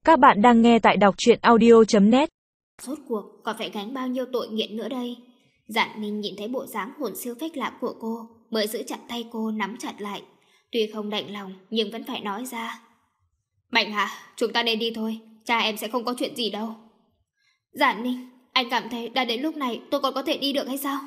Các bạn đang nghe tại đọc truyện audio.net. Rốt cuộc còn phải gánh bao nhiêu tội nghiện nữa đây? Dạn Ninh nhìn thấy bộ dáng hồn siêu phách lạc của cô, mới giữ chặt tay cô nắm chặt lại. Tuy không đành lòng nhưng vẫn phải nói ra. Mạnh Hạ, chúng ta nên đi thôi, cha em sẽ không có chuyện gì đâu. Dạn Ninh, anh cảm thấy đã đến lúc này tôi còn có thể đi được hay sao?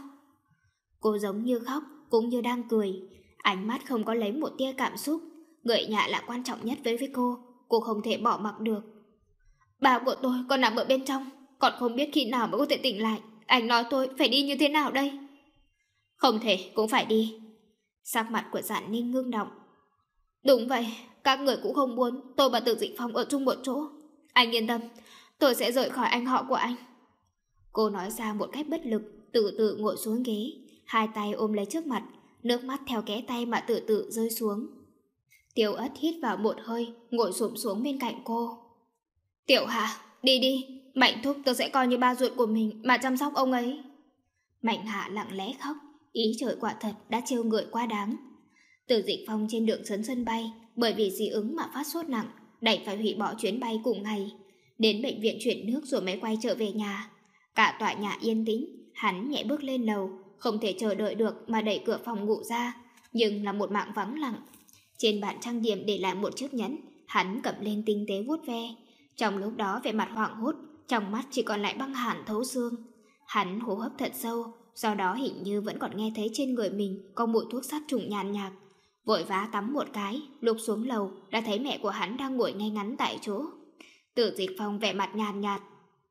Cô giống như khóc cũng như đang cười, ánh mắt không có lấy một tia cảm xúc. Người nhà là quan trọng nhất với cô không thể bỏ mặc được. Bà của tôi còn nằm ở bên trong, còn không biết khi nào mới có thể tỉnh lại. Anh nói tôi phải đi như thế nào đây? Không thể cũng phải đi. Sắc mặt của Dạn Ninh ngưng động. Đúng vậy, các người cũng không muốn tôi và Từ Dĩnh Phong ở chung một chỗ. Anh yên tâm, tôi sẽ rời khỏi anh họ của anh. Cô nói ra một cách bất lực, từ từ ngồi xuống ghế, hai tay ôm lấy trước mặt, nước mắt theo kẽ tay mà từ từ rơi xuống. Tiểu Ất hít vào một hơi, ngồi xổm xuống bên cạnh cô. Tiểu Hạ, đi đi, Mạnh thúc tôi sẽ coi như ba ruột của mình mà chăm sóc ông ấy. Mạnh Hạ lặng lẽ khóc, ý trời quả thật đã trêu người quá đáng. Từ Dịch Phong trên đường đến sân bay, bởi vì dị ứng mà phát sốt nặng, đành phải hủy bỏ chuyến bay cùng ngày. Đến bệnh viện chuyển nước rồi mới quay trở về nhà. Cả tòa nhà yên tĩnh, hắn nhẹ bước lên lầu, không thể chờ đợi được mà đẩy cửa phòng ngủ ra, nhưng là một mảng vắng lặng. Trên bàn trang điểm để lại một chiếc nhẫn, hắn cầm lên tinh tế vuốt ve. Trong lúc đó vẻ mặt hoảng hốt, trong mắt chỉ còn lại băng hàn thấu xương. Hắn hô hấp thật sâu, sau đó hình như vẫn còn nghe thấy trên người mình có mùi thuốc sát trùng nhàn nhạt. Vội vã tắm một cái, lúc xuống lầu đã thấy mẹ của hắn đang ngồi ngay ngắn tại chỗ. Từ Dịch Phong vẻ mặt nhàn nhạt.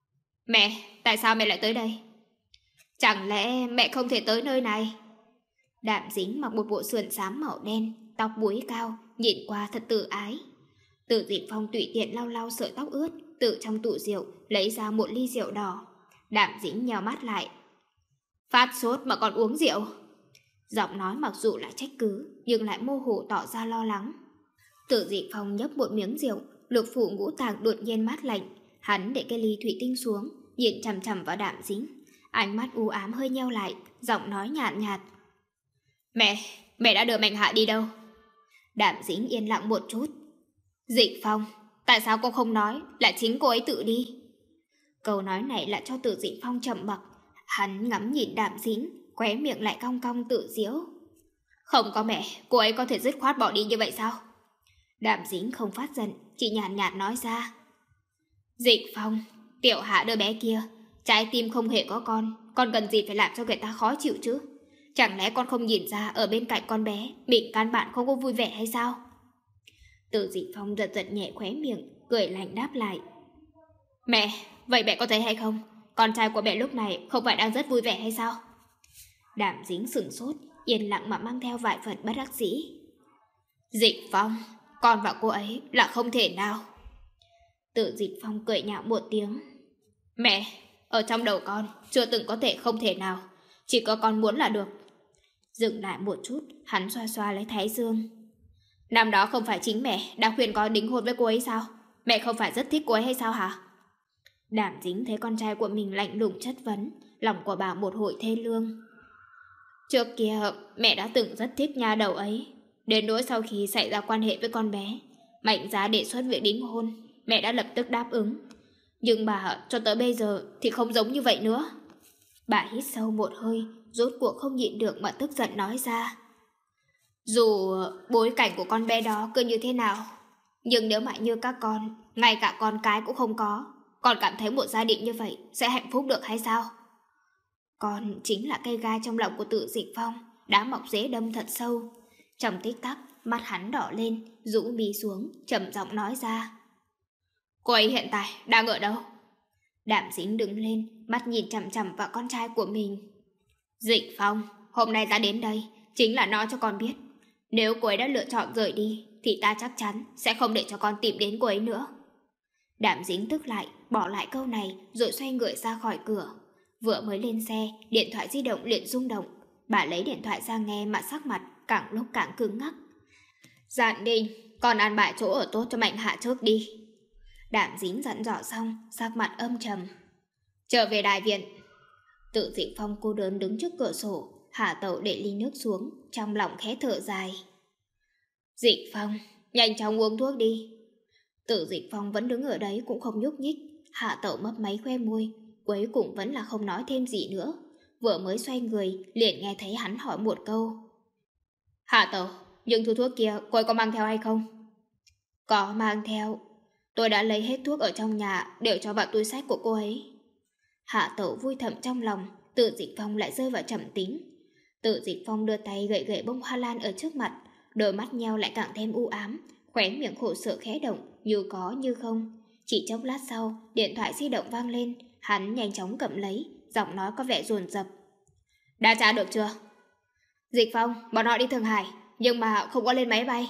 Mẹ, tại sao mẹ lại tới đây? Chẳng lẽ mẹ không thể tới nơi này? Đạm Dính mặc một bộ sườn xám màu đen, tóc búi cao, nhìn qua thật tự ái. Từ Dịch Phong tùy tiện lau lau sợi tóc ướt, từ trong tủ rượu lấy ra một ly rượu đỏ. Đạm Dính nheo mắt lại. Phát sốt mà còn uống rượu? Giọng nói mặc dù là trách cứ, nhưng lại mơ hồ tỏ ra lo lắng. Từ Dịch Phong nhấp một miếng rượu, lục phủ ngũ tạng đột nhiên mát lạnh. Hắn để cái ly thủy tinh xuống, nhìn chằm chằm vào Đạm Dính. Ánh mắt u ám hơi nheo lại, giọng nói nhạt nhạt. Mẹ đã đưa Mạnh Hạ đi đâu? Đạm Dính yên lặng một chút. Dịch Phong, tại sao cô không nói là chính cô ấy tự đi? Câu nói này là cho Từ Dịch Phong trầm mặc. Hắn ngắm nhìn Đạm Dính, khóe miệng lại cong cong tự giễu. Không có mẹ, cô ấy có thể dứt khoát bỏ đi như vậy sao? Đạm Dính không phát giận, chỉ nhàn nhạt nói ra. Dịch Phong, Tiểu Hạ đứa bé kia, trái tim không hề có con cần gì phải làm cho người ta khó chịu chứ? Chẳng lẽ con không nhìn ra ở bên cạnh con bé mình căn bản không có vui vẻ hay sao? Từ Dịch Phong giật giật nhẹ khóe miệng, cười lạnh đáp lại. Mẹ, vậy mẹ có thấy hay không? Con trai của mẹ lúc này không phải đang rất vui vẻ hay sao? Đạm Dính sửng sốt, yên lặng mà mang theo vài phần bất đắc dĩ. Dịch Phong, con và cô ấy là không thể nào. Từ Dịch Phong cười nhạo một tiếng. Mẹ, ở trong đầu con chưa từng có thể không thể nào, chỉ có con muốn là được. Dừng lại một chút, hắn xoa xoa lấy thái dương. Năm đó không phải chính mẹ đã khuyên con đính hôn với cô ấy sao? Mẹ không phải rất thích cô ấy hay sao hả? Đạm Dính thấy con trai của mình lạnh lùng chất vấn, lòng của bà một hồi thê lương. Trước kia mẹ đã từng rất thích nha đầu ấy, đến nỗi sau khi xảy ra quan hệ với con bé, Mạnh Giá đề xuất việc đính hôn, mẹ đã lập tức đáp ứng. Nhưng bà cho tới bây giờ thì không giống như vậy nữa. Bà hít sâu một hơi, rốt cuộc không nhịn được mà tức giận nói ra. Dù bối cảnh của con bé đó cứ như thế nào, nhưng nếu mà như các con, ngay cả con cái cũng không có, con cảm thấy một gia đình như vậy sẽ hạnh phúc được hay sao? Con chính là cây gai trong lòng của Từ Dịch Phong, đã mọc rễ đâm thật sâu. Trong tích tắc, mắt hắn đỏ lên, rũ mi xuống, trầm giọng nói ra. Cô ấy hiện tại đang ở đâu? Đạm Dính đứng lên, mắt nhìn chằm chằm vào con trai của mình. Dịch Phong, hôm nay ta đến đây chính là nói cho con biết, nếu cô ấy đã lựa chọn rời đi thì ta chắc chắn sẽ không để cho con tìm đến cô ấy nữa. Đạm Dính tức lại, bỏ lại câu này rồi xoay người ra khỏi cửa. Vừa mới lên xe, điện thoại di động liền rung động. Bà lấy điện thoại ra nghe mà sắc mặt càng lúc càng cứng ngắc. Dạn Ninh, con ăn bài chỗ ở tốt cho Mạnh Hạ trước đi. Đạm Dính dặn dò xong, sắc mặt âm trầm. Trở về đại viện. Từ Dịch Phong cô đơn đứng trước cửa sổ, Hà Tẩu để ly nước xuống, trong lòng khẽ thở dài. Dịch Phong, nhanh chóng uống thuốc đi. Tự Dịch Phong vẫn đứng ở đấy cũng không nhúc nhích. Hạ Tẩu mấp máy khoe môi, cuối cùng vẫn là không nói thêm gì nữa. Vừa mới xoay người, liền nghe thấy hắn hỏi một câu. Hạ Tẩu, những thứ thuốc kia cô ấy có mang theo hay không? Có mang theo. Tôi đã lấy hết thuốc ở trong nhà, đều cho vào túi xách của cô ấy. Hạ Tẩu vui thầm trong lòng, Tự Dịch Phong lại rơi vào trầm tính. Tự Dịch Phong đưa tay gậy gậy bông hoa lan ở trước mặt, đôi mắt nheo lại càng thêm u ám, khóe miệng khổ sở khẽ động, như có như không. Chỉ chốc lát sau, điện thoại di động vang lên, hắn nhanh chóng cầm lấy, giọng nói có vẻ dồn dập. Đã trả được chưa? Dịch Phong, bọn họ đi Thượng Hải, nhưng mà không có lên máy bay.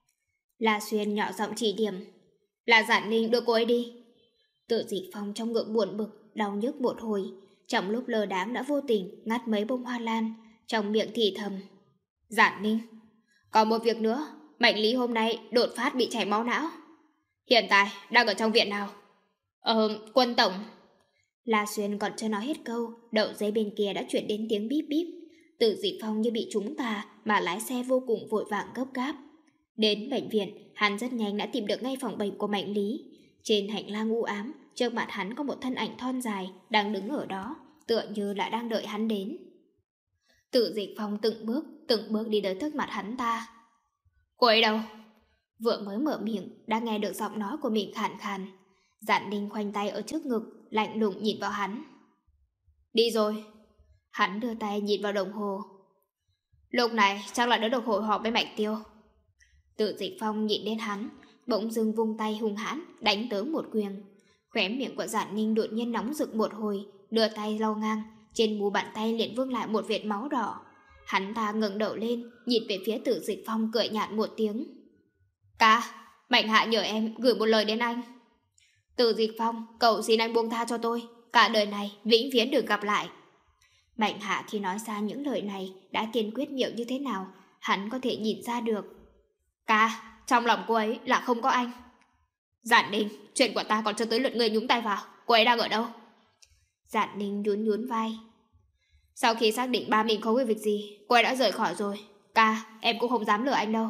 La Xuyên nhỏ giọng chỉ điểm. Là Giản Ninh đưa cô ấy đi. Tự Dịch Phong trong ngực buồn bực, đau nhức một hồi, trong lúc lơ đãng đã vô tình ngắt mấy bông hoa lan, trong miệng thì thầm. Giản Ninh. Còn một việc nữa, Mạnh Lý hôm nay đột phát bị chảy máu não. Hiện tại đang ở trong viện nào? Quân tổng. La Xuyên còn chưa nói hết câu, đầu dây bên kia đã chuyển đến tiếng bíp bíp. Tự Dịch Phong như bị trúng tà mà lái xe vô cùng vội vàng gấp gáp. Đến bệnh viện, hắn rất nhanh đã tìm được ngay phòng bệnh của Mạnh Lý. Trên hành lang u ám, trước mặt hắn có một thân ảnh thon dài đang đứng ở đó, tựa như là đang đợi hắn đến. Tự Dịch Phong từng bước đi tới trước mặt hắn ta. Cô ấy đâu? Vừa mới mở miệng đã nghe được giọng nói của mình khàn khàn. Giản Ninh khoanh tay ở trước ngực, lạnh lùng nhìn vào hắn. Đi rồi. Hắn đưa tay nhìn vào đồng hồ. Lúc này chắc là đã được hội họp với Mạnh Tiêu. Tự Dịch Phong nhìn đến hắn, bỗng dưng vung tay hung hãn đánh tới một quyền. Khóe miệng của Giản Ninh đột nhiên nóng rực một hồi, đưa tay lau ngang, trên mu bàn tay liền vương lại một vệt máu đỏ. Hắn ta ngẩng đầu lên, nhìn về phía Tự Dịch Phong cười nhạt một tiếng. Ca, Mạnh Hạ nhờ em gửi một lời đến anh. Tự Dịch Phong, cậu xin anh buông tha cho tôi, cả đời này vĩnh viễn đừng gặp lại. Mạnh Hạ khi nói ra những lời này đã kiên quyết nhiều như thế nào, hắn có thể nhìn ra được. Ca, trong lòng cô ấy là không có anh. Giản Ninh, chuyện của ta còn chưa tới lượt người nhúng tay vào, cô ấy đang ở đâu? Giản Ninh nhún vai. Sau khi xác định ba mình không có việc gì, cô ấy đã rời khỏi rồi. Ca, em cũng không dám lừa anh đâu.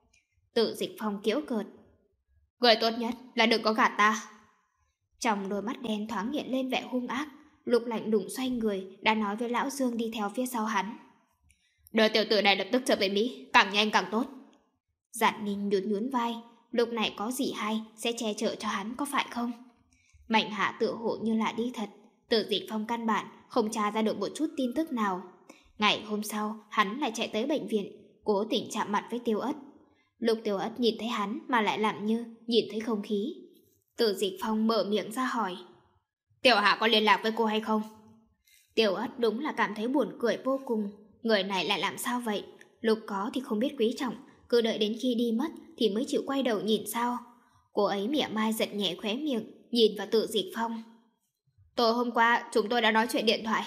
Tự Dịch Phong giễu cợt. Người tốt nhất là đừng có gạt ta. Trong đôi mắt đen thoáng hiện lên vẻ hung ác, Lục lạnh lùng xoay người đã nói với Lão Dương đi theo phía sau hắn. Đưa tiểu tử này lập tức trở về Mỹ, càng nhanh càng tốt. Giản Ninh nhún vai, lúc này có gì hay sẽ che chở cho hắn có phải không? Mạnh Hạ tựa hộ như là đi thật, Tự Dịch Phong căn bản không tra ra được một chút tin tức nào. Ngày hôm sau, hắn lại chạy tới bệnh viện, cố tình chạm mặt với Tiêu Ất. Lúc Tiêu Ất nhìn thấy hắn mà lại làm như nhìn thấy không khí. Tự Dịch Phong mở miệng ra hỏi. Tiểu Hạ có liên lạc với cô hay không? Tiêu Ất đúng là cảm thấy buồn cười vô cùng. Người này lại làm sao vậy? Lúc có thì không biết quý trọng, cứ đợi đến khi đi mất thì mới chịu quay đầu nhìn sao. Cô ấy mỉa mai giật nhẹ khóe miệng, nhìn vào Tự Dịch Phong. Tối hôm qua chúng tôi đã nói chuyện điện thoại.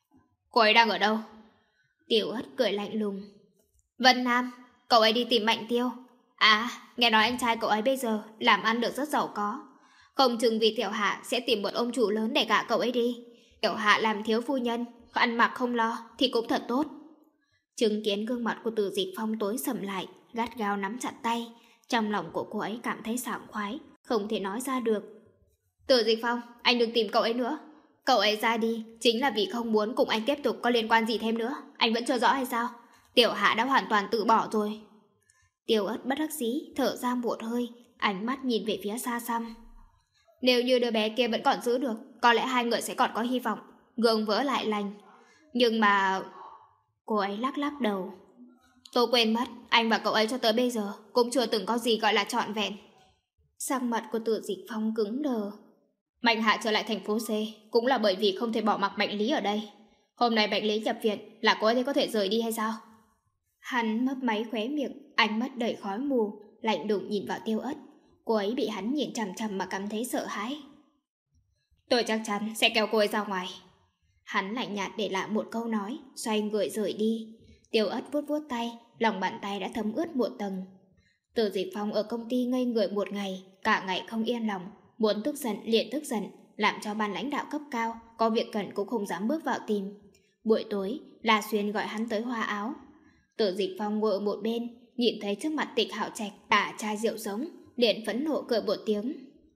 Cô ấy đang ở đâu? Tiêu Ất cười lạnh lùng. Vân Nam, cậu ấy đi tìm Mạnh Tiêu. À, nghe nói anh trai cậu ấy bây giờ làm ăn được rất giàu có. Không chừng vì Tiểu Hạ sẽ tìm một ông chủ lớn để gả cậu ấy đi. Tiểu Hạ làm thiếu phu nhân, ăn mặc không lo thì cũng thật tốt. Chứng kiến gương mặt của Tự Dịch Phong tối sầm lại, gắt gao nắm chặt tay. Trong lòng của cô ấy cảm thấy sảng khoái, không thể nói ra được. Tự Dịch Phong, anh đừng tìm cậu ấy nữa. Cậu ấy ra đi chính là vì không muốn cùng anh tiếp tục có liên quan gì thêm nữa. Anh vẫn chưa rõ hay sao? Tiểu Hạ đã hoàn toàn tự bỏ rồi. Tiêu Ất bất đắc dĩ thở ra một hơi, ánh mắt nhìn về phía xa xăm. Nếu như đứa bé kia vẫn còn giữ được, có lẽ hai người sẽ còn có hy vọng, gương vỡ lại lành. Nhưng mà... Cô ấy lắc lắc đầu. Tôi quên mất, anh và cậu ấy cho tới bây giờ cũng chưa từng có gì gọi là trọn vẹn. Sắc mặt của Tự Dịch Phong cứng đờ. Mạnh Hạ trở lại thành phố C cũng là bởi vì không thể bỏ mặc Mạnh Lý ở đây. Hôm nay Mạnh Lý nhập viện là cô ấy có thể rời đi hay sao? Hắn mấp máy khóe miệng, ánh mắt đầy khói mù, lạnh lùng nhìn vào Tiêu Ất. Cô ấy bị hắn nhìn chằm chằm mà cảm thấy sợ hãi. Tôi chắc chắn sẽ kéo cô ấy ra ngoài. Hắn lạnh nhạt để lại một câu nói, xoay người rời đi. Tiêu Ất vuốt vuốt tay, lòng bàn tay đã thấm ướt một tầng. Tự Dịch Phong ở công ty ngây người một ngày, cả ngày không yên lòng, muốn tức giận liền tức giận, làm cho ban lãnh đạo cấp cao có việc cần cũng không dám bước vào tìm. Buổi tối, La Xuyên gọi hắn tới hoa áo. Tự Dịch Phong ngồi ở một bên, nhìn thấy trước mặt Tịch Hạo Trạch tả chai rượu giống, liền phẫn nộ cười một tiếng.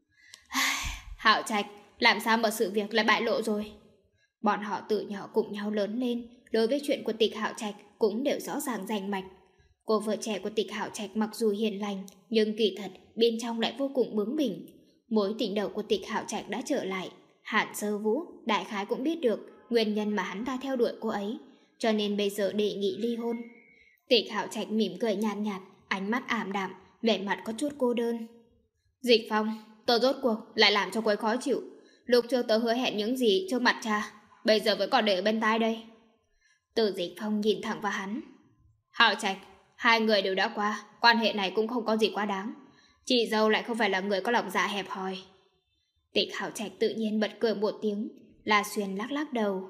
Hạo Trạch, làm sao mà sự việc lại bại lộ rồi? Bọn họ từ nhỏ cùng nhau lớn lên, đối với chuyện của Tịch Hạo Trạch cũng đều rõ ràng rành mạch. Cô vợ trẻ của Tịch Hạo Trạch mặc dù hiền lành, nhưng kỳ thật bên trong lại vô cùng bướng bỉnh. Mối tình đầu của Tịch Hạo Trạch đã trở lại, Hàn Sơ Vũ đại khái cũng biết được nguyên nhân mà hắn ta theo đuổi cô ấy, cho nên bây giờ đề nghị ly hôn. Tịch Hạo Trạch mỉm cười nhàn nhạt, ánh mắt ảm đạm, vẻ mặt có chút cô đơn. Dịch Phong, tớ rốt cuộc lại làm cho cô ấy khó chịu. Lúc trước tớ hứa hẹn những gì trước mặt cha, bây giờ vẫn còn để ở bên tai đây. Từ Dịch Phong nhìn thẳng vào hắn. Hạo Trạch, hai người đều đã qua, quan hệ này cũng không có gì quá đáng. Chị dâu lại không phải là người có lòng dạ hẹp hòi. Tịch Hạo Trạch tự nhiên bật cười một tiếng. La Xuyên lắc lắc đầu.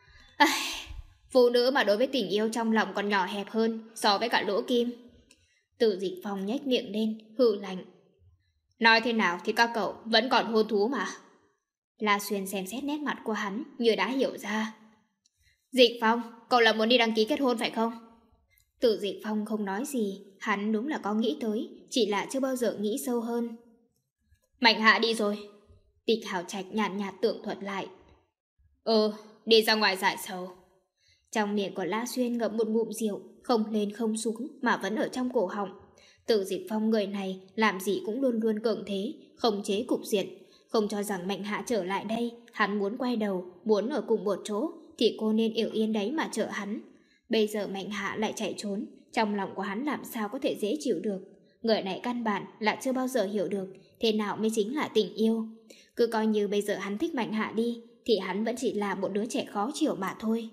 Phụ nữ mà đối với tình yêu trong lòng còn nhỏ hẹp hơn so với cả lỗ kim. Từ Dịch Phong nhếch miệng lên, hừ lạnh. Nói thế nào thì các cậu vẫn còn hôn thú mà. La Xuyên xem xét nét mặt của hắn như đã hiểu ra. Dịch Phong, cậu là muốn đi đăng ký kết hôn phải không? Từ Dịch Phong không nói gì, hắn đúng là có nghĩ tới, chỉ là chưa bao giờ nghĩ sâu hơn. Mạnh Hạ đi rồi. Tịch Hạo Trạch nhàn nhạt tưởng thuật lại. Đi ra ngoài giải sầu. Trong miệng của La Xuyên ngậm một ngụm rượu, không lên không xuống mà vẫn ở trong cổ họng. Từ Dịch Phong người này làm gì cũng luôn luôn cường thế, khống chế cục diện. Không cho rằng Mạnh Hạ trở lại đây, hắn muốn quay đầu, muốn ở cùng một chỗ, thì cô nên yên yên đấy mà chờ hắn. Bây giờ Mạnh Hạ lại chạy trốn, trong lòng của hắn làm sao có thể dễ chịu được. Người này căn bản là chưa bao giờ hiểu được thế nào mới chính là tình yêu. Cứ coi như bây giờ hắn thích Mạnh Hạ đi, thì hắn vẫn chỉ là một đứa trẻ khó chịu mà thôi.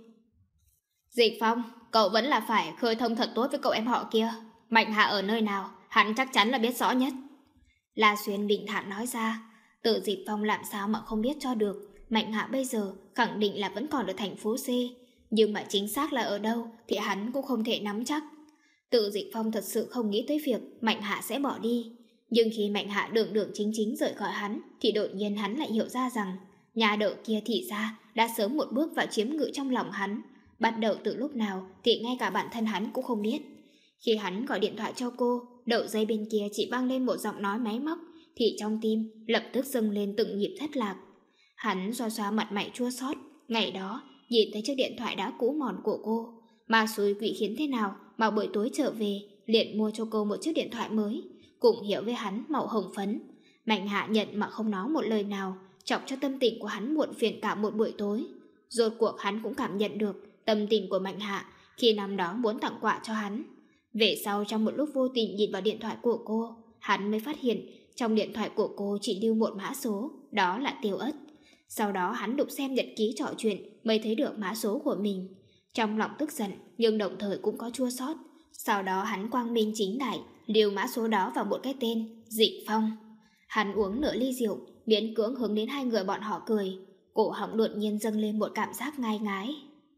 Dịch Phong, cậu vẫn là phải khơi thông thật tốt với cậu em họ kia. Mạnh Hạ ở nơi nào, hắn chắc chắn là biết rõ nhất. La Xuyên bình thản nói ra. Tự Dịch Phong làm sao mà không biết cho được. Mạnh Hạ bây giờ khẳng định là vẫn còn ở thành phố C, nhưng mà chính xác là ở đâu thì hắn cũng không thể nắm chắc. Tự Dịch Phong thật sự không nghĩ tới việc Mạnh Hạ sẽ bỏ đi. Nhưng khi Mạnh Hạ đường đường chính chính rời khỏi hắn, thì đột nhiên hắn lại hiểu ra rằng nhà đậu kia thì ra đã sớm một bước vào chiếm ngự trong lòng hắn. Bắt đầu từ lúc nào thì ngay cả bản thân hắn cũng không biết. Khi hắn gọi điện thoại cho cô, đầu dây bên kia chỉ vang lên một giọng nói máy móc, thì trong tim lập tức dâng lên từng nhịp thất lạc. Hắn xoa xoa mặt mày chua xót. Ngày đó nhìn thấy chiếc điện thoại đã cũ mòn của cô, mà xui quỷ khiến thế nào mà buổi tối trở về liền mua cho cô một chiếc điện thoại mới, cùng hiệu với hắn màu hồng phấn. Mạnh Hạ nhận mà không nói một lời nào, chọc cho tâm tình của hắn muộn phiền cả một buổi tối. Rốt cuộc hắn cũng cảm nhận được tâm tình của Mạnh Hạ khi năm đó muốn tặng quà cho hắn. Về sau trong một lúc vô tình nhìn vào điện thoại của cô, hắn mới phát hiện trong điện thoại của cô chỉ lưu một mã số, đó là Tiêu Ất. Sau đó hắn đục xem nhật ký trò chuyện mới thấy được mã số của mình. Trong lòng tức giận nhưng đồng thời cũng có chua xót. Sau đó hắn quang minh chính đại lưu mã số đó vào một cái tên Dịch Phong. Hắn uống nửa ly rượu, miễn cưỡng hướng đến hai người bọn họ cười. Cổ họng đột nhiên dâng lên một cảm giác ngai ngái.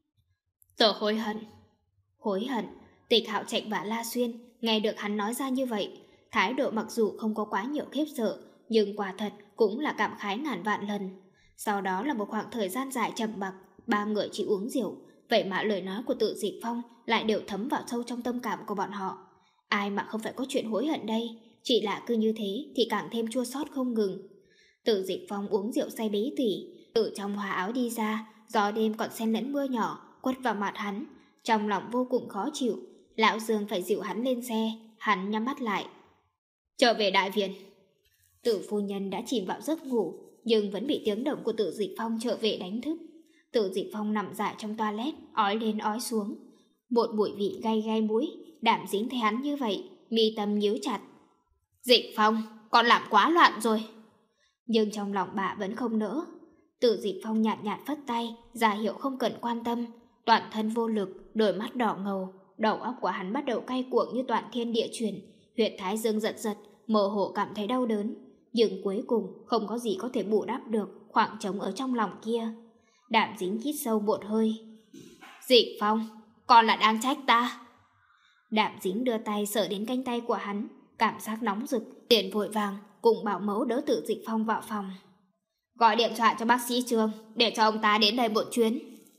Tớ hối hận. Hối hận. Tịch Hạo Trạch và La Xuyên nghe được hắn nói ra như vậy, thái độ mặc dù không có quá nhiều khiếp sợ, nhưng quả thật cũng là cảm khái ngàn vạn lần. Sau đó là một khoảng thời gian dài trầm mặc, ba người chỉ uống rượu, vậy mà lời nói của Tự Dịch Phong lại đều thấm vào sâu trong tâm cảm của bọn họ. Ai mà không phải có chuyện hối hận đây, chỉ là cứ như thế thì càng thêm chua xót không ngừng. Tự Dịch Phong uống rượu say bí tỉ, từ trong hòa áo đi ra, gió đêm còn xen lẫn mưa nhỏ quất vào mặt hắn, trong lòng vô cùng khó chịu. Lão Dương phải dịu hắn lên xe, hắn nhắm mắt lại. Trở về đại viện. Tử phu nhân đã chìm vào giấc ngủ, nhưng vẫn bị tiếng động của Tự Dịch Phong trở về đánh thức. Tự Dịch Phong nằm dại trong toilet, ói lên ói xuống. Một mùi vị gai gai mũi, Đảm Dính thấy hắn như vậy, mi tâm nhíu chặt. Dịch Phong, con làm quá loạn rồi. Nhưng trong lòng bà vẫn không nỡ. Tự Dịch Phong nhạt nhạt phất tay, ra hiệu không cần quan tâm. Toàn thân vô lực, đôi mắt đỏ ngầu, đầu óc của hắn bắt đầu cay cuồng như toàn thiên địa chuyển, huyệt thái dương giật giật, mơ hồ cảm thấy đau đớn. Nhưng cuối cùng không có gì có thể bù đắp được khoảng trống ở trong lòng kia. Đảm Dính hít sâu một hơi. Dịch Phong, con là đang trách ta. Đảm Dính đưa tay sờ đến cánh tay của hắn, cảm giác nóng rực, liền vội vàng cùng bảo mẫu đỡ Tự Dịch Phong vào phòng. Gọi điện thoại cho bác sĩ Trương để cho ông ta đến đây một chuyến.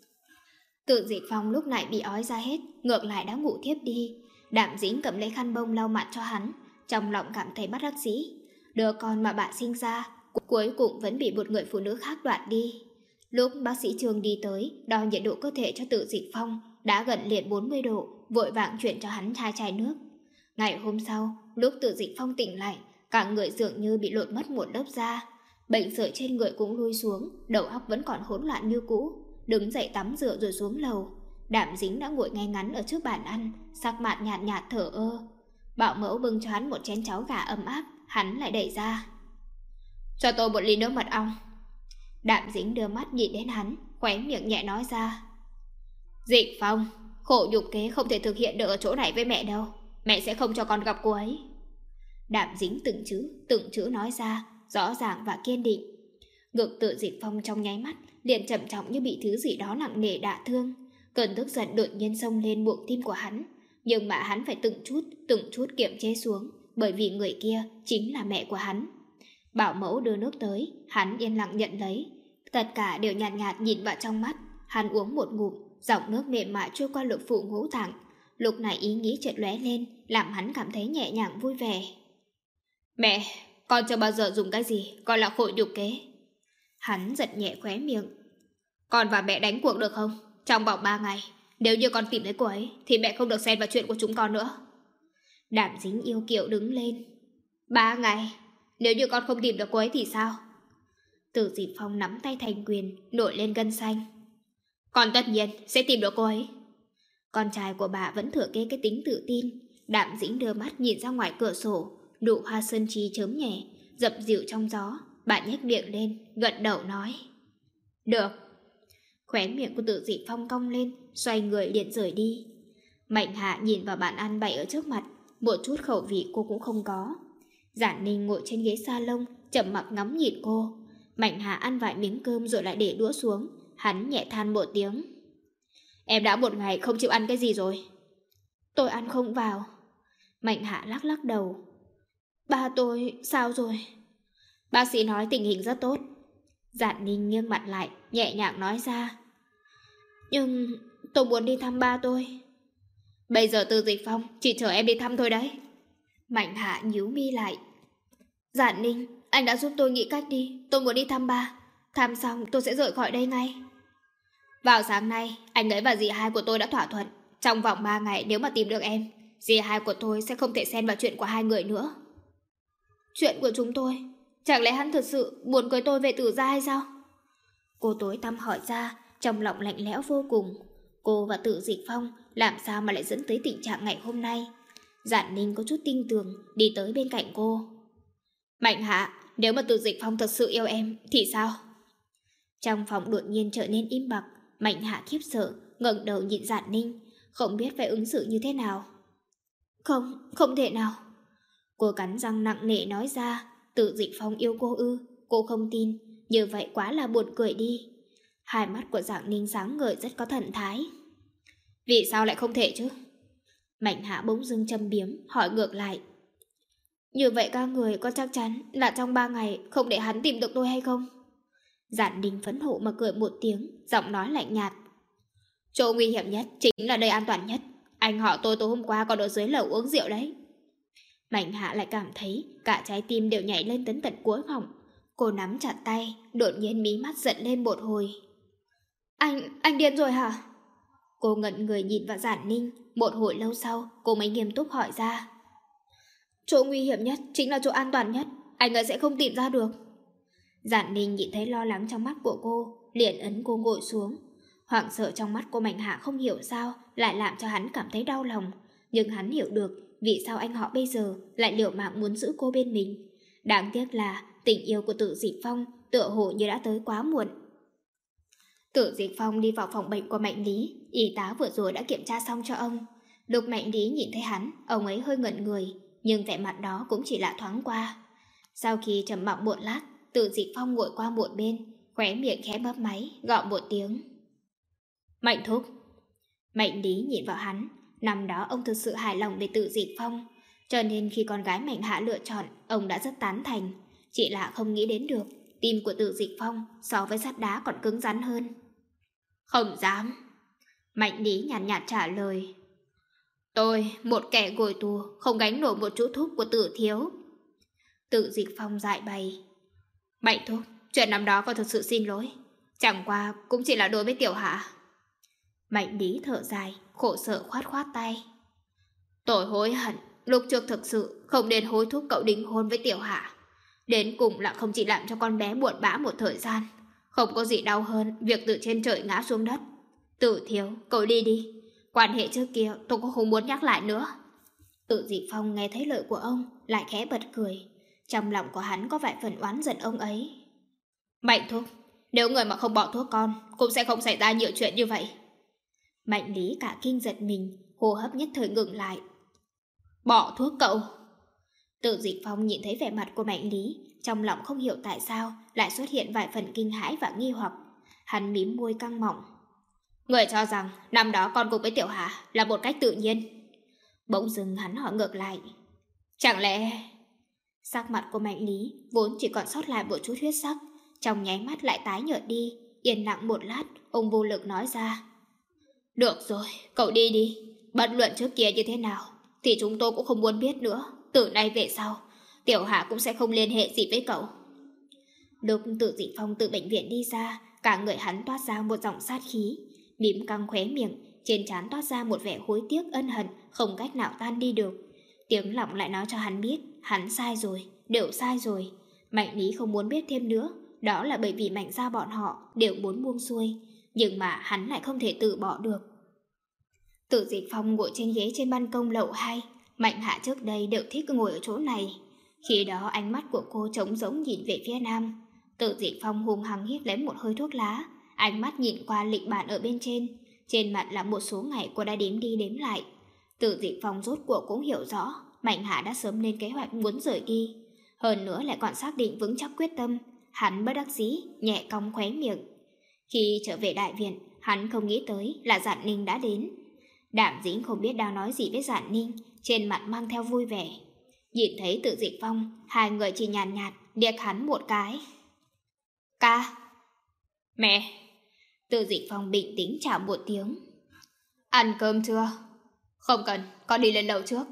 Tự Dịch Phong lúc này bị ói ra hết, ngược lại đã ngủ thiếp đi. Đảm Dính cầm lấy khăn bông lau mặt cho hắn, trong lòng cảm thấy bất đắc dĩ. Đứa con mà bạn sinh ra cuối cùng vẫn bị một người phụ nữ khác đoạt đi. Lúc bác sĩ Trương đi tới đo nhiệt độ cơ thể cho Tự Dịch Phong đã gần liệt 40 độ, vội vàng chuyển cho hắn 2 chai nước. Ngày hôm sau, lúc Tự Dịch Phong tỉnh lại, cả người dường như bị lột mất một lớp da. Bệnh sởi trên người cũng lui xuống, đầu óc vẫn còn hỗn loạn như cũ. Đứng dậy tắm rửa rồi xuống lầu. Đạm Dính đã ngồi ngay ngắn ở trước bàn ăn, sắc mặt nhạt nhạt thở ơ. Bảo mẫu bưng cho hắn một chén cháo gà ấm áp, hắn lại đẩy ra. Cho tôi một ly nước mật ong. Đạm Dính đưa mắt nhìn đến hắn, khóe miệng nhẹ nói ra. Dịch Phong, khổ nhục kế không thể thực hiện được ở chỗ này với mẹ đâu. Mẹ sẽ không cho con gặp cô ấy. Đạm Dính từng chữ nói ra, rõ ràng và kiên định. Ngực Tự Dịch Phong trong nháy mắt liền trầm trọng như bị thứ gì đó nặng nề đả thương. Cơn tức giận đột nhiên xông lên buồng tim của hắn, nhưng mà hắn phải từng chút kiềm chế xuống, bởi vì người kia chính là mẹ của hắn. Bảo mẫu đưa nước tới, hắn yên lặng nhận lấy. Tất cả đều nhạt nhạt nhìn vào trong mắt. Hắn uống một ngụm, dòng nước mềm mại trôi qua lục phủ ngũ tạng. Lúc này ý nghĩ chợt lóe lên, làm hắn cảm thấy nhẹ nhàng vui vẻ. Mẹ, con chưa bao giờ dùng cái gì gọi là khổ nhục kế. Hắn giật nhẹ khóe miệng. Con và mẹ đánh cuộc được không? Trong vòng 3 ngày, nếu như con tìm thấy cô ấy thì mẹ không được xen vào chuyện của chúng con nữa. Đạm Dính yêu kiều đứng lên. 3 ngày? Nếu như con không tìm được cô ấy thì sao? Tự Dịch Phong nắm tay thành quyền, nổi lên gân xanh. Con tất nhiên sẽ tìm được cô ấy. Con trai của bà vẫn thừa kế cái tính tự tin. Đạm Dính đưa mắt nhìn ra ngoài cửa sổ, nụ hoa sơn chi chớm nhẹ, dập dịu trong gió. Bà nhếch miệng lên, gật đầu nói. Được. Khóe miệng của Tự Dịch Phong cong lên, xoay người liền rời đi. Mạnh Hạ nhìn vào bàn ăn bày ở trước mặt, một chút khẩu vị cô cũng không có. Giản Ninh ngồi trên ghế salon, chậm mặc ngắm nhìn cô. Mạnh Hạ ăn vài miếng cơm rồi lại để đũa xuống. Hắn nhẹ than một tiếng. Em đã một ngày không chịu ăn cái gì rồi? Tôi ăn không vào. Mạnh Hạ lắc lắc đầu. Ba tôi sao rồi? Bác sĩ nói tình hình rất tốt. Giản Ninh nghiêng mặt lại, nhẹ nhàng nói ra. Nhưng tôi muốn đi thăm ba tôi. Bây giờ Từ Dịch Phong chỉ chờ em đi thăm thôi đấy. Mạnh Hạ nhíu mi lại. Giản Ninh, anh đã giúp tôi nghĩ cách đi. Tôi muốn đi thăm ba. Thăm xong tôi sẽ rời khỏi đây ngay. Vào sáng nay, anh ấy và dì hai của tôi đã thỏa thuận. Trong vòng 3 ngày nếu mà tìm được em, dì hai của tôi sẽ không thể xen vào chuyện của hai người nữa. Chuyện của chúng tôi? Chẳng lẽ hắn thật sự muốn cưới tôi về Tử Gia hay sao? Cô tối tăm hỏi ra, trong lòng lạnh lẽo vô cùng. Cô và Tự Dịch Phong làm sao mà lại dẫn tới tình trạng ngày hôm nay? Giản Ninh có chút tin tưởng, đi tới bên cạnh cô. Mạnh Hạ, nếu mà Tự Dịch Phong thật sự yêu em thì sao? Trong phòng đột nhiên trở nên im bặt. Mạnh Hạ khiếp sợ, ngẩng đầu nhìn Giản Ninh, không biết phải ứng xử như thế nào. Không thể nào. Cô cắn răng nặng nề nói ra. Tự Dịch Phong yêu cô ư? Cô không tin. Như vậy quá là buồn cười đi. Hai mắt của Giản Ninh sáng ngời rất có thần thái. Vì sao lại không thể chứ? Mạnh Hạ bỗng dưng châm biếm, hỏi ngược lại. Như vậy các người có chắc chắn là trong 3 ngày không để hắn tìm được tôi hay không? Giản Ninh phẫn nộ mà cười một tiếng, giọng nói lạnh nhạt. Chỗ nguy hiểm nhất chính là nơi an toàn nhất. Anh họ tôi tối hôm qua còn ở dưới lầu uống rượu đấy. Mạnh Hạ lại cảm thấy cả trái tim đều nhảy lên đến tận cuối họng. Cô nắm chặt tay, đột nhiên mí mắt giận lên một hồi. Anh điên rồi hả? Cô ngẩn người nhìn vào Giản Ninh. Một hồi lâu sau cô mới nghiêm túc hỏi ra. Chỗ nguy hiểm nhất chính là chỗ an toàn nhất. Anh ấy sẽ không tìm ra được. Giản Ninh nhìn thấy lo lắng trong mắt của cô, liền ấn cô ngồi xuống. Hoảng sợ trong mắt cô Mạnh Hạ không hiểu sao lại làm cho hắn cảm thấy đau lòng. Nhưng hắn hiểu được vì sao anh họ bây giờ lại liều mạng muốn giữ cô bên mình. Đáng tiếc là tình yêu của Tự Dịch Phong tựa hồ như đã tới quá muộn. Tự Dịch Phong đi vào phòng bệnh của Mạnh Lý. Y tá vừa rồi đã kiểm tra xong cho ông. Lúc Mạnh Lý nhìn thấy hắn, ông ấy hơi ngẩn người, nhưng vẻ mặt đó cũng chỉ là thoáng qua. Sau khi trầm mặc một lát, Tự Dịch Phong ngồi qua một bên, khóe miệng khẽ bấp máy, gọi một tiếng. Mạnh thúc. Mạnh Lý nhìn vào hắn. Năm đó ông thực sự hài lòng về Tự Dịch Phong, cho nên khi con gái Mạnh Hạ lựa chọn, ông đã rất tán thành. Chỉ là không nghĩ đến được tim của Tự Dịch Phong so với sắt đá còn cứng rắn hơn. Không dám. Mạnh Lý nhàn nhạt trả lời. Tôi, một kẻ ngồi tù, không gánh nổi một chút thúc của Tử thiếu. Tử Dịch Phong giải bày. Mạnh thúc, chuyện năm đó con thực sự xin lỗi. Chẳng qua cũng chỉ là đối với Tiểu Hạ. Mạnh Lý thở dài, khổ sở khoát khoát tay. Tôi hối hận, lúc trước thực sự không nên hối thúc cậu đính hôn với Tiểu Hạ. Đến cùng là không chỉ làm cho con bé buồn bã một thời gian, không có gì đau hơn việc từ trên trời ngã xuống đất. Tử thiếu, cậu đi đi. Quan hệ trước kia tôi cũng không muốn nhắc lại nữa. Tử Dịch Phong nghe thấy lời của ông, lại khẽ bật cười. Trong lòng của hắn có vài phần oán giận ông ấy. Mạnh thúc, nếu người mà không bỏ thuốc con, cũng sẽ không xảy ra nhiều chuyện như vậy. Mạnh Lý cả kinh giật mình, hô hấp nhất thời ngừng lại. Bỏ thuốc cậu? Tử Dịch Phong nhìn thấy vẻ mặt của Mạnh Lý, trong lòng không hiểu tại sao lại xuất hiện vài phần kinh hãi và nghi hoặc. Hắn mím môi căng mọng. Người cho rằng năm đó con cùng với Tiểu Hạ là một cách tự nhiên. Bỗng dưng hắn hỏi ngược lại. Chẳng lẽ... Sắc mặt của Mạnh Lý vốn chỉ còn sót lại một chút huyết sắc, trong nháy mắt lại tái nhợt đi. Yên lặng một lát, ông vô lực nói ra. Được rồi, cậu đi đi. Bất luận trước kia như thế nào thì chúng tôi cũng không muốn biết nữa. Từ nay về sau, Tiểu Hạ cũng sẽ không liên hệ gì với cậu. Lúc Tử Dịch Phong từ bệnh viện đi ra, cả người hắn toát ra một dòng sát khí. Mím căng khóe miệng, trên trán toát ra một vẻ hối tiếc ân hận không cách nào tan đi được. Tiếng lòng lại nói cho hắn biết hắn sai rồi, đều sai rồi. Mạnh Lý không muốn biết thêm nữa, đó là bởi vì Mạnh gia bọn họ đều muốn buông xuôi, nhưng mà hắn lại không thể từ bỏ được. Tử Dịch Phong ngồi trên ghế trên ban công lầu 2. Mạnh Hạ trước đây đều thích ngồi ở chỗ này. Khi đó ánh mắt của cô trống rỗng nhìn về phía nam. Tử Dịch Phong hung hăng hít lấy một hơi thuốc lá, ánh mắt nhìn qua lịch bản ở bên trên. Trên mặt là một số ngày cô đã đếm đi đếm lại. Tử Dịch Phong rốt cuộc cũng hiểu rõ Mạnh Hạ đã sớm lên kế hoạch muốn rời đi. Hơn nữa lại còn xác định vững chắc quyết tâm. Hắn bất đắc dĩ, nhẹ cong khóe miệng. Khi trở về đại viện, hắn không nghĩ tới là Dạn Ninh đã đến. Đạm Dĩnh không biết đang nói gì với Dạn Ninh, trên mặt mang theo vui vẻ. Nhìn thấy Tử Dịch Phong, hai người chỉ nhàn nhạt liếc hắn một cái. Ca. Mẹ. Tử Dịch Phong bình tĩnh chào một tiếng. Ăn cơm chưa? Không cần, con đi lên lầu trước.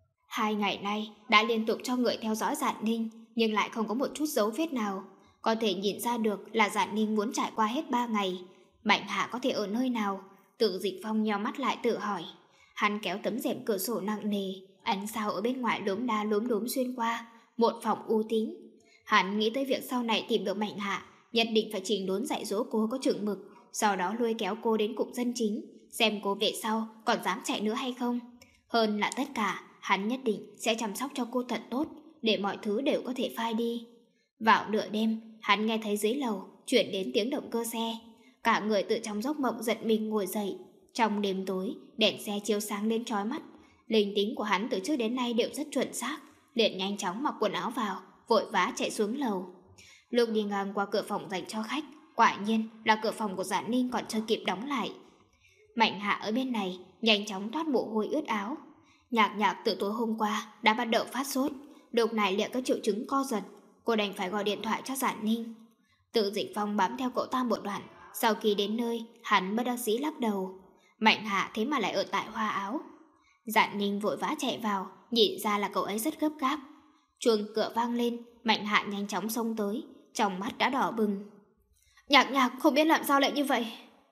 2 ngày nay đã liên tục cho người theo dõi Dạn Ninh, nhưng lại không có một chút dấu vết nào. Có thể nhìn ra được là Dạn Ninh muốn trải qua hết 3 ngày. Mạnh Hạ có thể ở nơi nào? Tử Dịch Phong nheo mắt lại tự hỏi. Hắn kéo tấm rèm cửa sổ nặng nề, ánh sao ở bên ngoài lốm đá lốm đốm xuyên qua, một phòng u tín. Hắn nghĩ tới việc sau này tìm được Mạnh Hạ, nhất định phải chỉnh đốn dạy dỗ cô có chừng mực, sau đó lôi kéo cô đến cục dân chính, xem cô về sau còn dám chạy nữa hay không. Hơn là tất cả, hắn nhất định sẽ chăm sóc cho cô thật tốt, để mọi thứ đều có thể phai đi. Vào nửa đêm, hắn nghe thấy dưới lầu chuyển đến tiếng động cơ xe. Cả người từ trong giấc mộng giật mình ngồi dậy. Trong đêm tối, đèn xe chiếu sáng lên chói mắt. Linh tính của hắn từ trước đến nay đều rất chuẩn xác, liền nhanh chóng mặc quần áo vào, vội vã chạy xuống lầu. Lúc đi ngang qua cửa phòng dành cho khách, quả nhiên là cửa phòng của Dạn Ninh còn chưa kịp đóng lại. Mạnh Hạ ở bên này nhanh chóng thoát mồ hôi ướt áo. Nhạc Nhạc từ tối hôm qua đã bắt đầu phát sốt, lúc này liệu có triệu chứng co giật, cô đành phải gọi điện thoại cho Dạn Ninh. Tử Dịch Phong bám theo cậu ta một đoạn, sau khi đến nơi, hắn bất đắc dĩ lắc đầu. Mạnh Hạ thế mà lại ở tại Hoa Áo. Dạn Ninh vội vã chạy vào, nhìn ra là cậu ấy rất gấp gáp. Chuông cửa vang lên, Mạnh Hạ nhanh chóng xông tới, trong mắt đã đỏ bừng. Nhạc Nhạc không biết làm sao lại như vậy.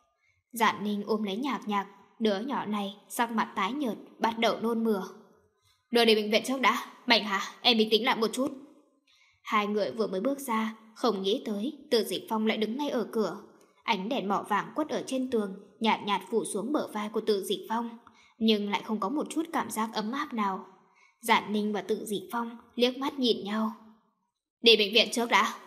Dạn Ninh ôm lấy Nhạc Nhạc, đứa nhỏ này sắc mặt tái nhợt, bắt đầu nôn mửa. Đưa đi bệnh viện trước đã, Mạnh Hạ, em bình tĩnh lại một chút. Hai người vừa mới bước ra, không nghĩ tới Tử Dịch Phong lại đứng ngay ở cửa. Ánh đèn mỏ vàng quất ở trên tường, nhạt nhạt phủ xuống bờ vai của Tử Dịch Phong, nhưng lại không có một chút cảm giác ấm áp nào. Dạn Ninh và Tử Dịch Phong liếc mắt nhìn nhau. Đi bệnh viện trước đã.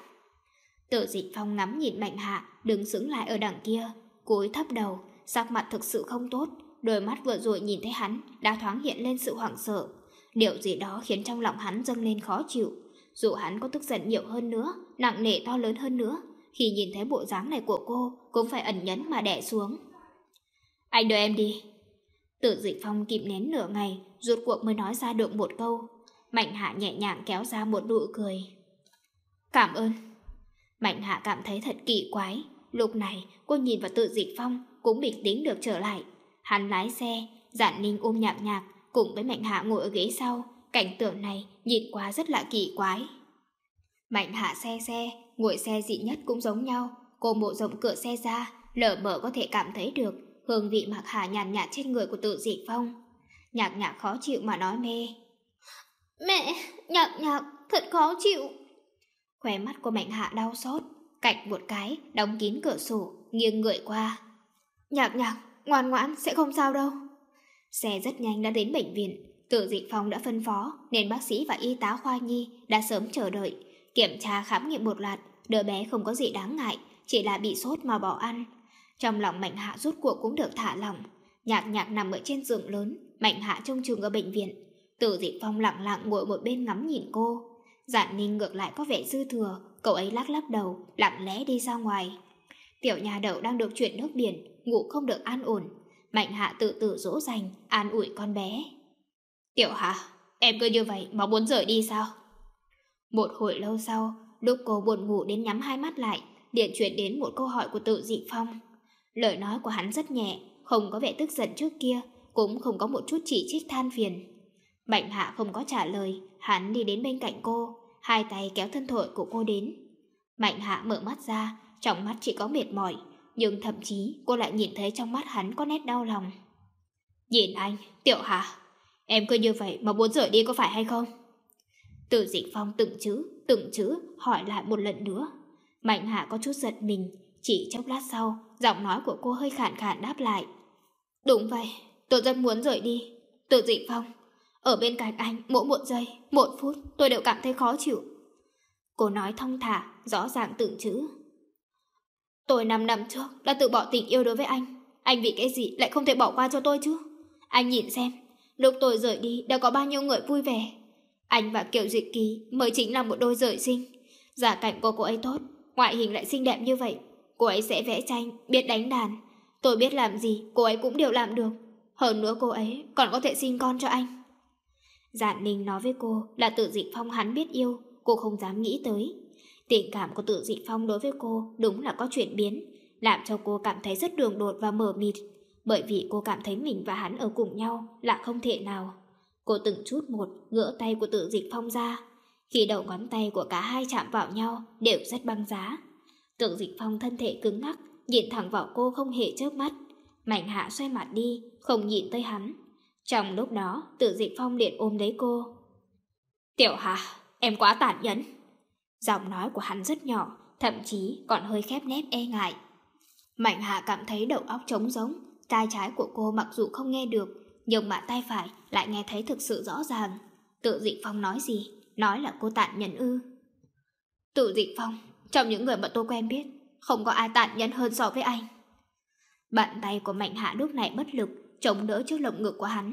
Tử Dịch Phong ngắm nhìn Mạnh Hạ đứng sững lại ở đằng kia, cúi thấp đầu, sắc mặt thực sự không tốt. Đôi mắt vừa rồi nhìn thấy hắn đã thoáng hiện lên sự hoảng sợ. Điều gì đó khiến trong lòng hắn dâng lên khó chịu. Dù hắn có tức giận nhiều hơn nữa, nặng nề to lớn hơn nữa, khi nhìn thấy bộ dáng này của cô cũng phải ẩn nhẫn mà đè xuống. Anh đưa em đi. Tử Dịch Phong kìm nén nửa ngày, rốt cuộc mới nói ra được một câu. Mạnh Hạ nhẹ nhàng kéo ra một nụ cười. Cảm ơn. Mạnh Hạ cảm thấy thật kỳ quái. Lúc này cô nhìn vào Tử Dịch Phong cũng bình tĩnh được trở lại. Hắn lái xe, Giản Ninh ôm Nhạc Nhạc cùng với Mạnh Hạ ngồi ở ghế sau. Cảnh tượng này nhìn qua rất là kỳ quái. Mạnh Hạ xe, ngồi xe dị nhất cũng giống nhau. Cô mở rộng cửa xe ra, lờ mờ có thể cảm thấy được hương vị mặc hà nhàn nhạt trên người của Tự Dị Phong. Nhạc Nhạc khó chịu mà nói mê. Mẹ, Nhạc thật khó chịu. Khóe mắt của Mạnh Hạ đau xót, cạch một cái, đóng kín cửa sổ, nghiêng người qua. Nhạc, ngoan ngoãn, sẽ không sao đâu. Xe rất nhanh đã đến bệnh viện. Tự Dị Phong đã phân phó nên bác sĩ và y tá khoa nhi đã sớm chờ đợi. Kiểm tra khám nghiệm một loạt, đứa bé không có gì đáng ngại, chỉ là bị sốt mà bỏ ăn. Trong lòng Mạnh Hạ rốt cuộc cũng được thả lỏng. Nhạc nằm ở trên giường lớn, Mạnh Hạ trông chừng ở bệnh viện. Tự Dị Phong lặng lặng ngồi một bên ngắm nhìn cô. Giản Ninh ngược lại có vẻ dư thừa, cậu ấy lắc đầu, lặng lẽ đi ra ngoài. Tiểu nhà đậu đang được chuyển nước biển, ngủ không được an ổn. Mạnh Hạ tự dỗ dành, an ủi con bé. Tiểu Hạ, em cứ như vậy mà muốn rời đi sao? Một hồi lâu sau, lúc cô buồn ngủ đến nhắm hai mắt lại, điện chuyển đến một câu hỏi của Tự Dị Phong. Lời nói của hắn rất nhẹ, không có vẻ tức giận trước kia, cũng không có một chút chỉ trích than phiền. Mạnh Hạ không có trả lời, hắn đi đến bên cạnh cô, hai tay kéo thân thổi của cô đến. Mạnh Hạ mở mắt ra, trong mắt chỉ có mệt mỏi, nhưng thậm chí cô lại nhìn thấy trong mắt hắn có nét đau lòng. Nhìn anh, Tiểu Hạ, em cứ như vậy mà muốn rời đi có phải hay không? Tự Dị Phong từng chữ hỏi lại một lần nữa. Mạnh Hạ có chút giật mình, chỉ chốc lát sau, giọng nói của cô hơi khàn khàn đáp lại. Đúng vậy, tôi rất muốn rời đi. Tự Dị Phong, ở bên cạnh anh mỗi một giây, một phút tôi đều cảm thấy khó chịu. Cô nói thong thả, rõ ràng từng chữ. Tôi 5 năm trước đã tự bỏ tình yêu đối với anh. Anh vì cái gì lại không thể bỏ qua cho tôi chứ? Anh nhìn xem, lúc tôi rời đi đã có bao nhiêu người vui vẻ. Anh và Kiều Dịch Kỳ mới chính là một đôi rời sinh. Giả cảnh của cô ấy tốt, ngoại hình lại xinh đẹp như vậy. Cô ấy sẽ vẽ tranh, biết đánh đàn. Tôi biết làm gì, cô ấy cũng đều làm được. Hơn nữa cô ấy còn có thể sinh con cho anh. Giản Ninh nói với cô là Tự Dị Phong hắn biết yêu, cô không dám nghĩ tới. Tình cảm của Tự Dị Phong đối với cô đúng là có chuyển biến, làm cho cô cảm thấy rất đường đột và mờ mịt, bởi vì cô cảm thấy mình và hắn ở cùng nhau là không thể nào. Cô từng chút một gỡ tay của Tự Dị Phong ra. Khi đầu ngón tay của cả hai chạm vào nhau đều rất băng giá. Tự Dị Phong thân thể cứng ngắc, nhìn thẳng vào cô không hề chớp mắt. Mạnh Hạ xoay mặt đi, không nhìn tới hắn. Trong lúc đó, Tự Dị Phong liền ôm lấy cô. Tiểu Hạ, em quá tàn nhẫn. Giọng nói của hắn rất nhỏ, thậm chí còn hơi khép nép e ngại. Mạnh Hạ cảm thấy đầu óc trống rỗng, tai trái của cô mặc dù không nghe được, nhưng mà tay phải lại nghe thấy thực sự rõ ràng. Tự Dị Phong nói gì? Nói là cô tàn nhẫn ư? Tự Dị Phong, trong những người mà tôi quen biết, không có ai tàn nhẫn hơn so với anh. Bàn tay của Mạnh Hạ lúc này bất lực, chống đỡ trước lồng ngực của hắn.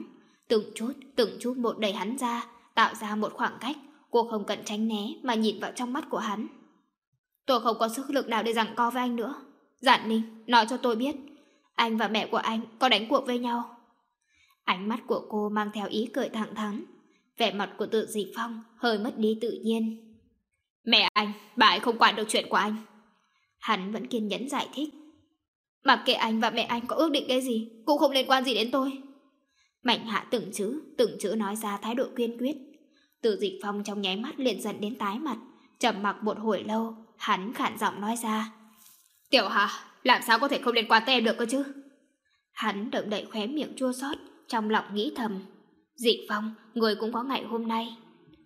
Từng chút một đẩy hắn ra, tạo ra một khoảng cách. Cô không cần tránh né mà nhìn vào trong mắt của hắn. Tôi không có sức lực nào để giằng co với anh nữa. Giản Ninh, nói cho tôi biết, anh và mẹ của anh có đánh cuộc với nhau. Ánh mắt của cô mang theo ý cười thẳng thắn. Vẻ mặt của Tự Dị Phong hơi mất đi tự nhiên. Mẹ anh, bà ấy không quản được chuyện của anh. Hắn vẫn kiên nhẫn giải thích. Mặc kệ anh và mẹ anh có ước định cái gì, cũng không liên quan gì đến tôi. Mạnh Hạ từng chữ nói ra thái độ kiên quyết. Tự Dị Phong trong nháy mắt liền giận đến tái mặt, trầm mặc một hồi lâu, hắn khản giọng nói ra. Tiểu Hạ, làm sao có thể không liên quan tới em được cơ chứ? Hắn động đậy khóe miệng chua xót, trong lòng nghĩ thầm. Dị Phong, người cũng có ngày hôm nay.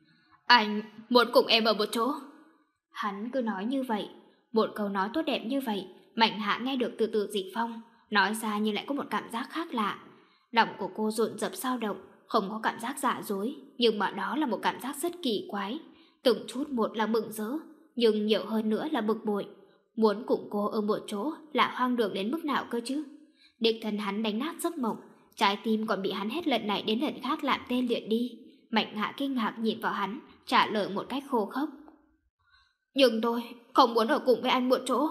Anh muốn cùng em ở một chỗ. Hắn cứ nói như vậy, một câu nói tốt đẹp như vậy, Mạnh Hạ nghe được từ Tự Dị Phong, nói ra nhưng lại có một cảm giác khác lạ. Lòng của cô dồn dập dao động, không có cảm giác giả dối, nhưng mà đó là một cảm giác rất kỳ quái. Từng chút một là mừng rỡ, nhưng nhiều hơn nữa là bực bội. Muốn cùng cô ở một chỗ là hoang đường đến mức nào cơ chứ? Địch thân hắn đánh nát giấc mộng, trái tim còn bị hắn hết lần này đến lần khác làm tê liệt đi. Mạnh Hạ kinh ngạc nhìn vào hắn, trả lời một cách khô khốc. Nhưng tôi không muốn ở cùng với anh một chỗ.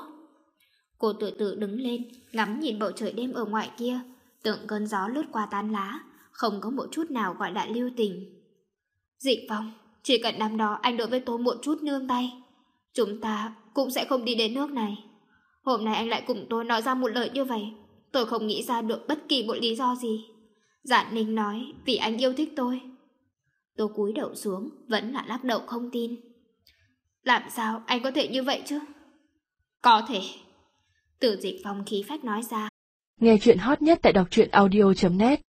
Cô từ từ đứng lên, ngắm nhìn bầu trời đêm ở ngoài kia. Từng cơn gió lướt qua tán lá, không có một chút nào gọi là lưu tình. Dị Phong, chỉ cần năm đó anh đối với tôi một chút nương tay, chúng ta cũng sẽ không đi đến nước này. Hôm nay anh lại cùng tôi nói ra một lời như vậy, tôi không nghĩ ra được bất kỳ một lý do gì. Giản Ninh nói, vì anh yêu thích tôi. Tôi cúi đầu xuống, vẫn là lắc đầu không tin. Làm sao anh có thể như vậy chứ? Có thể. Từ Dịch Phong khí phách nói ra. Nghe chuyện hot nhất tại đọc truyện audio.net